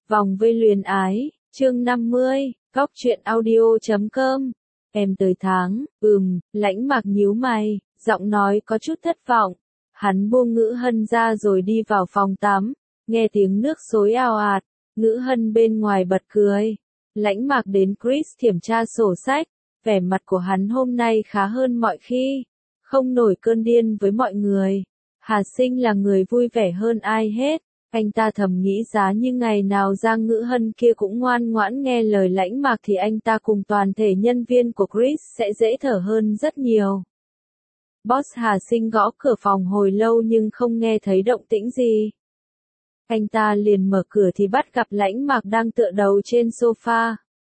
Vòng vây luyến ái, chương 50, góc truyện audio.com. Em tới tháng, Lãnh Mạc nhíu mày, giọng nói có chút thất vọng. Hắn buông Ngữ Hân ra rồi đi vào phòng tắm, nghe tiếng nước xối ào ạt, Ngữ Hân bên ngoài bật cười. Lãnh Mạc đến Chris kiểm tra sổ sách, vẻ mặt của hắn hôm nay khá hơn mọi khi, không nổi cơn điên với mọi người. Hà Sinh là người vui vẻ hơn ai hết. Anh ta thầm nghĩ giá như ngày nào Giang Ngữ Hân kia cũng ngoan ngoãn nghe lời Lãnh Mạc thì anh ta cùng toàn thể nhân viên của Chris sẽ dễ thở hơn rất nhiều. Boss Hà Sinh gõ cửa phòng hồi lâu nhưng không nghe thấy động tĩnh gì. Anh ta liền mở cửa thì bắt gặp Lãnh Mạc đang tựa đầu trên sofa.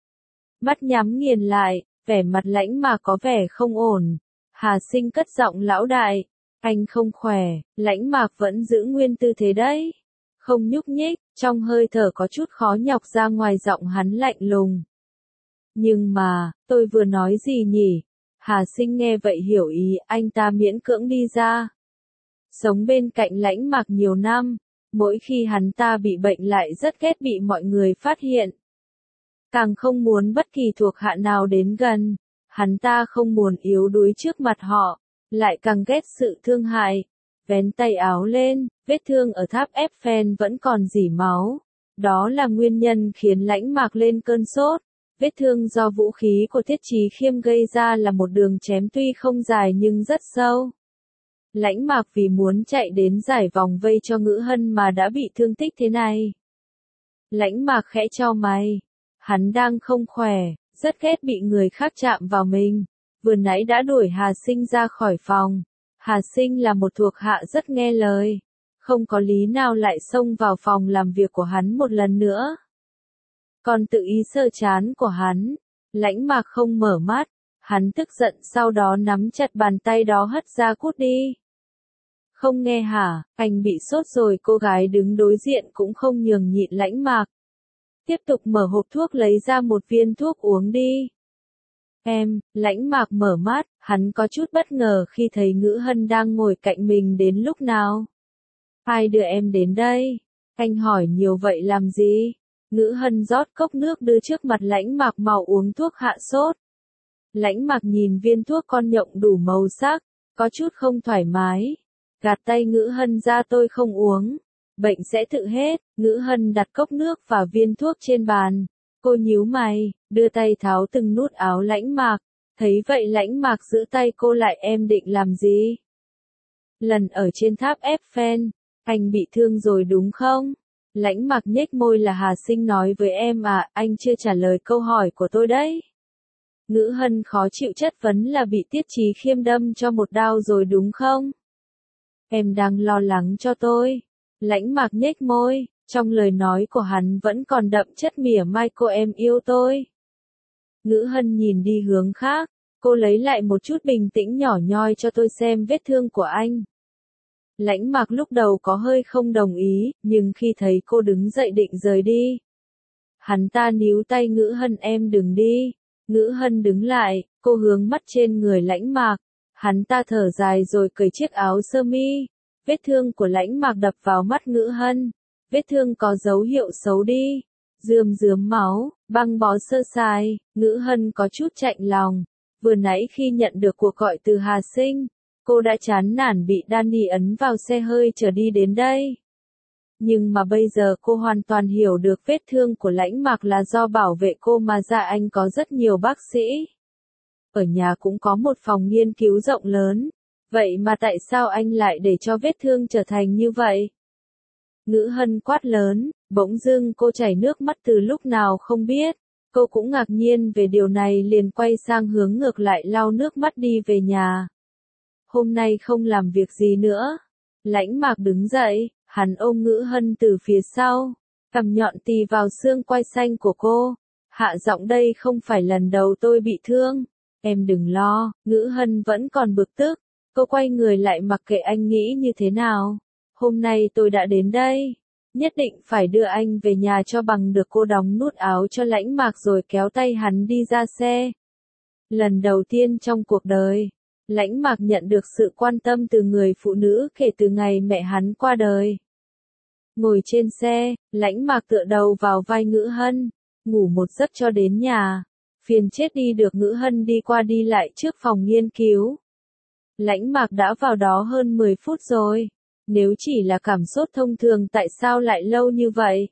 Mắt nhắm nghiền lại, vẻ mặt Lãnh Mạc có vẻ không ổn. Hà Sinh cất giọng lão đại, anh không khỏe. Lãnh Mạc vẫn giữ nguyên tư thế đấy, không nhúc nhích, trong hơi thở có chút khó nhọc ra ngoài giọng hắn lạnh lùng. Nhưng mà, tôi vừa nói gì nhỉ? Hà Sinh nghe vậy hiểu ý, anh ta miễn cưỡng đi ra. Sống bên cạnh Lãnh Mạc nhiều năm, mỗi khi hắn ta bị bệnh lại rất ghét bị mọi người phát hiện. Càng không muốn bất kỳ thuộc hạ nào đến gần, hắn ta không muốn yếu đuối trước mặt họ, lại càng ghét sự thương hại. Vén tay áo lên, vết thương ở tháp Eiffel vẫn còn rỉ máu. Đó là nguyên nhân khiến Lãnh Mạc lên cơn sốt. Vết thương do vũ khí của Thiết Chí Khiêm gây ra là một đường chém tuy không dài nhưng rất sâu. Lãnh Mạc vì muốn chạy đến giải vòng vây cho Ngữ Hân mà đã bị thương tích thế này. Lãnh Mạc khẽ chau mày. Hắn đang không khỏe, rất ghét bị người khác chạm vào mình. Vừa nãy đã đuổi Hà Sinh ra khỏi phòng. Hà Sinh là một thuộc hạ rất nghe lời, không có lý nào lại xông vào phòng làm việc của hắn một lần nữa. Còn tự ý sờ trán của hắn, Lãnh Mạc không mở mắt, hắn tức giận sau đó nắm chặt bàn tay đó hất ra cút đi. Không nghe hả, anh bị sốt rồi. Cô gái đứng đối diện cũng không nhường nhịn Lãnh Mạc. Tiếp tục mở hộp thuốc lấy ra một viên thuốc uống đi. Lãnh Mạc mở mắt, hắn có chút bất ngờ khi thấy Ngữ Hân đang ngồi cạnh mình đến lúc nào. Ai đưa em đến đây? Anh hỏi nhiều vậy làm gì? Ngữ Hân rót cốc nước đưa trước mặt Lãnh Mạc mau uống thuốc hạ sốt. Lãnh Mạc nhìn viên thuốc con nhộng đủ màu sắc, có chút không thoải mái. Gạt tay Ngữ Hân ra, tôi không uống. Bệnh sẽ tự hết. Ngữ Hân đặt cốc nước và viên thuốc trên bàn. Cô nhíu mày, đưa tay tháo từng nút áo Lãnh Mạc. Thấy vậy Lãnh Mạc giữ tay cô lại. Em định làm gì? Lần ở trên tháp Eiffel, anh bị thương rồi đúng không? Lãnh Mạc nhếch môi. Là Hà Sinh nói với em à, anh chưa trả lời câu hỏi của tôi đấy. Ngữ Hân khó chịu chất vấn. Là bị Tiết Chí Khiêm đâm cho một đao rồi đúng không? Em đang lo lắng cho tôi. Lãnh Mạc nhếch môi, trong lời nói của hắn vẫn còn đậm chất mỉa mai. Cô em yêu tôi. Ngữ Hân nhìn đi hướng khác, cô lấy lại một chút bình tĩnh nhỏ nhoi, cho tôi xem vết thương của anh. Lãnh Mạc lúc đầu có hơi không đồng ý, nhưng khi thấy cô đứng dậy định rời đi, hắn ta níu tay Ngữ Hân. Em đừng đi. Ngữ Hân đứng lại, cô hướng mắt trên người Lãnh Mạc. Hắn ta thở dài rồi cởi chiếc áo sơ mi. Vết thương của Lãnh Mạc đập vào mắt Ngữ Hân. Vết thương có dấu hiệu xấu đi. Rườm máu, băng bó sơ sài. Ngữ Hân có chút chạnh lòng. Vừa nãy khi nhận được cuộc gọi từ Hà Sinh, cô đã chán nản bị Danny ấn vào xe hơi chở đi đến đây. Nhưng mà bây giờ cô hoàn toàn hiểu được vết thương của Lãnh Mạc là do bảo vệ cô mà ra. Anh có rất nhiều bác sĩ. Ở nhà cũng có một phòng nghiên cứu rộng lớn. Vậy mà tại sao anh lại để cho vết thương trở thành như vậy? Ngữ Hân quát lớn, bỗng dưng cô chảy nước mắt từ lúc nào không biết. Cô cũng ngạc nhiên về điều này, liền quay sang hướng ngược lại lau nước mắt đi về nhà. Hôm nay không làm việc gì nữa. Lãnh Mạc đứng dậy, hắn ôm Ngữ Hân từ phía sau, cằm nhọn tì vào xương quai xanh của cô. Hạ giọng, đây không phải lần đầu tôi bị thương. Em đừng lo. Ngữ Hân vẫn còn bực tức. Cô quay người lại mặc kệ anh nghĩ như thế nào. Hôm nay tôi đã đến đây. Nhất định phải đưa anh về nhà cho bằng được. Cô đóng nút áo cho Lãnh Mạc rồi kéo tay hắn đi ra xe. Lần đầu tiên trong cuộc đời, Lãnh Mạc nhận được sự quan tâm từ người phụ nữ kể từ ngày mẹ hắn qua đời. Ngồi trên xe, Lãnh Mạc tựa đầu vào vai Ngữ Hân, ngủ một giấc cho đến nhà. Phiền chết đi được. Ngữ Hân đi qua đi lại trước phòng nghiên cứu. Lãnh Mạc đã vào đó hơn 10 phút rồi. Nếu chỉ là cảm sốt thông thường tại sao lại lâu như vậy?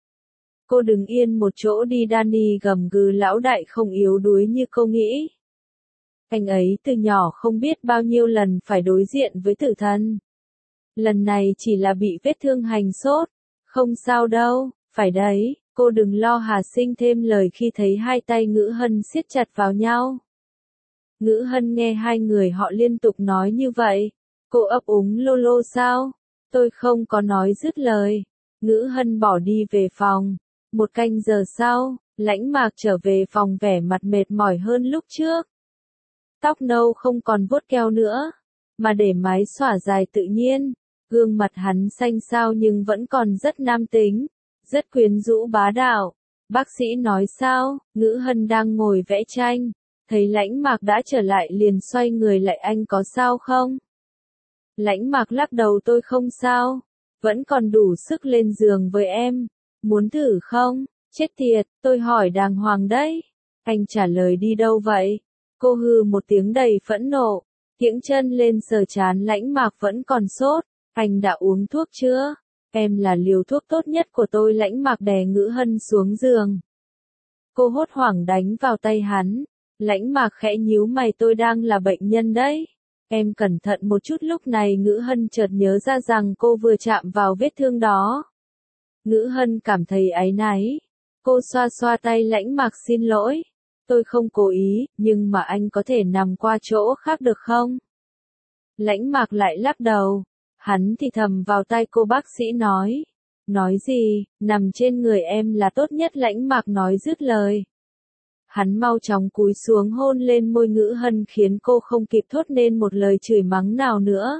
Cô đứng yên một chỗ đi. Danny gầm gừ, lão đại không yếu đuối như cô nghĩ. Anh ấy từ nhỏ không biết bao nhiêu lần phải đối diện với tử thần. Lần này chỉ là bị vết thương hành sốt. Không sao đâu, phải đấy, cô đừng lo. Hà Sinh thêm lời khi thấy hai tay Ngữ Hân siết chặt vào nhau. Ngữ Hân nghe hai người họ liên tục nói như vậy. Cô ấp úng lô lô sao? Tôi không có nói dứt lời. Ngữ Hân bỏ đi về phòng. 1 canh giờ sau, Lãnh Mạc trở về phòng vẻ mặt mệt mỏi hơn lúc trước. Tóc nâu không còn vuốt keo nữa, mà để mái xõa dài tự nhiên. Gương mặt hắn xanh xao nhưng vẫn còn rất nam tính, rất quyến rũ bá đạo. Bác sĩ nói sao? Ngữ Hân đang ngồi vẽ tranh, thấy Lãnh Mạc đã trở lại liền xoay người lại. Anh có sao không? Lãnh Mạc lắc đầu, tôi không sao, vẫn còn đủ sức lên giường với em. Muốn thử không? Chết tiệt, tôi hỏi đàng hoàng đấy. Anh trả lời đi đâu vậy? Cô hừ một tiếng đầy phẫn nộ, kiễng chân lên sờ trán. Lãnh Mạc vẫn còn sốt. Anh đã uống thuốc chưa? Em là liều thuốc tốt nhất của tôi. Lãnh Mạc đè Ngữ Hân xuống giường. Cô hốt hoảng đánh vào tay hắn. Lãnh Mạc khẽ nhíu mày, tôi đang là bệnh nhân đấy. Em cẩn thận một chút. Lúc này Ngữ Hân chợt nhớ ra rằng cô vừa chạm vào vết thương đó. Ngữ Hân cảm thấy áy náy. Cô xoa xoa tay Lãnh Mạc, xin lỗi. Tôi không cố ý, nhưng mà anh có thể nằm qua chỗ khác được không? Lãnh Mạc lại lắc đầu. Hắn thì thầm vào tai cô, bác sĩ nói. Nói gì? Nằm trên người em là tốt nhất. Lãnh Mạc nói dứt lời. Hắn mau chóng cúi xuống hôn lên môi Ngữ Hân khiến cô không kịp thốt nên một lời chửi mắng nào nữa.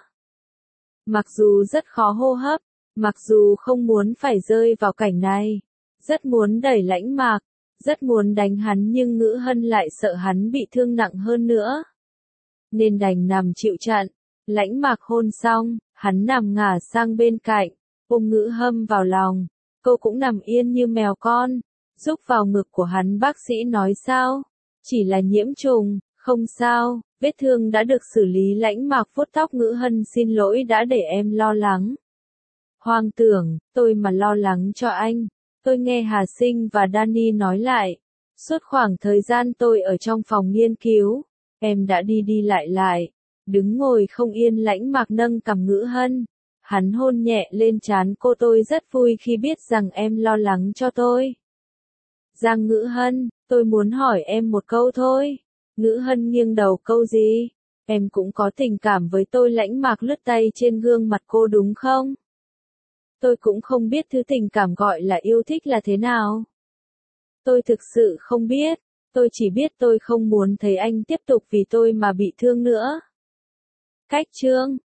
Mặc dù rất khó hô hấp, mặc dù không muốn phải rơi vào cảnh này, rất muốn đẩy Lãnh Mạc, rất muốn đánh hắn, nhưng Ngữ Hân lại sợ hắn bị thương nặng hơn nữa. Nên đành nằm chịu trận. Lãnh Mạc hôn xong, hắn nằm ngả sang bên cạnh, ôm Ngữ Hân vào lòng. Cô cũng nằm yên như mèo con, rúc vào ngực của hắn. Bác sĩ nói sao? Chỉ là nhiễm trùng, không sao, vết thương đã được xử lý. Lãnh Mạc vuốt tóc Ngữ Hân, xin lỗi đã để em lo lắng. Hoang tưởng, tôi mà lo lắng cho anh. Tôi nghe Hà Sinh và Danny nói lại. Suốt khoảng thời gian tôi ở trong phòng nghiên cứu, em đã đi đi lại lại, đứng ngồi không yên. Lãnh Mạc nâng cằm Ngữ Hân. Hắn hôn nhẹ lên trán cô, tôi rất vui khi biết rằng em lo lắng cho tôi. Giang Ngữ Hân, tôi muốn hỏi em một câu thôi. Ngữ Hân nghiêng đầu, câu gì? Em cũng có tình cảm với tôi. Lãnh Mạc lướt tay trên gương mặt cô, đúng không? Tôi cũng không biết thứ tình cảm gọi là yêu thích là thế nào. Tôi thực sự không biết. Tôi chỉ biết tôi không muốn thấy anh tiếp tục vì tôi mà bị thương nữa. Cách chương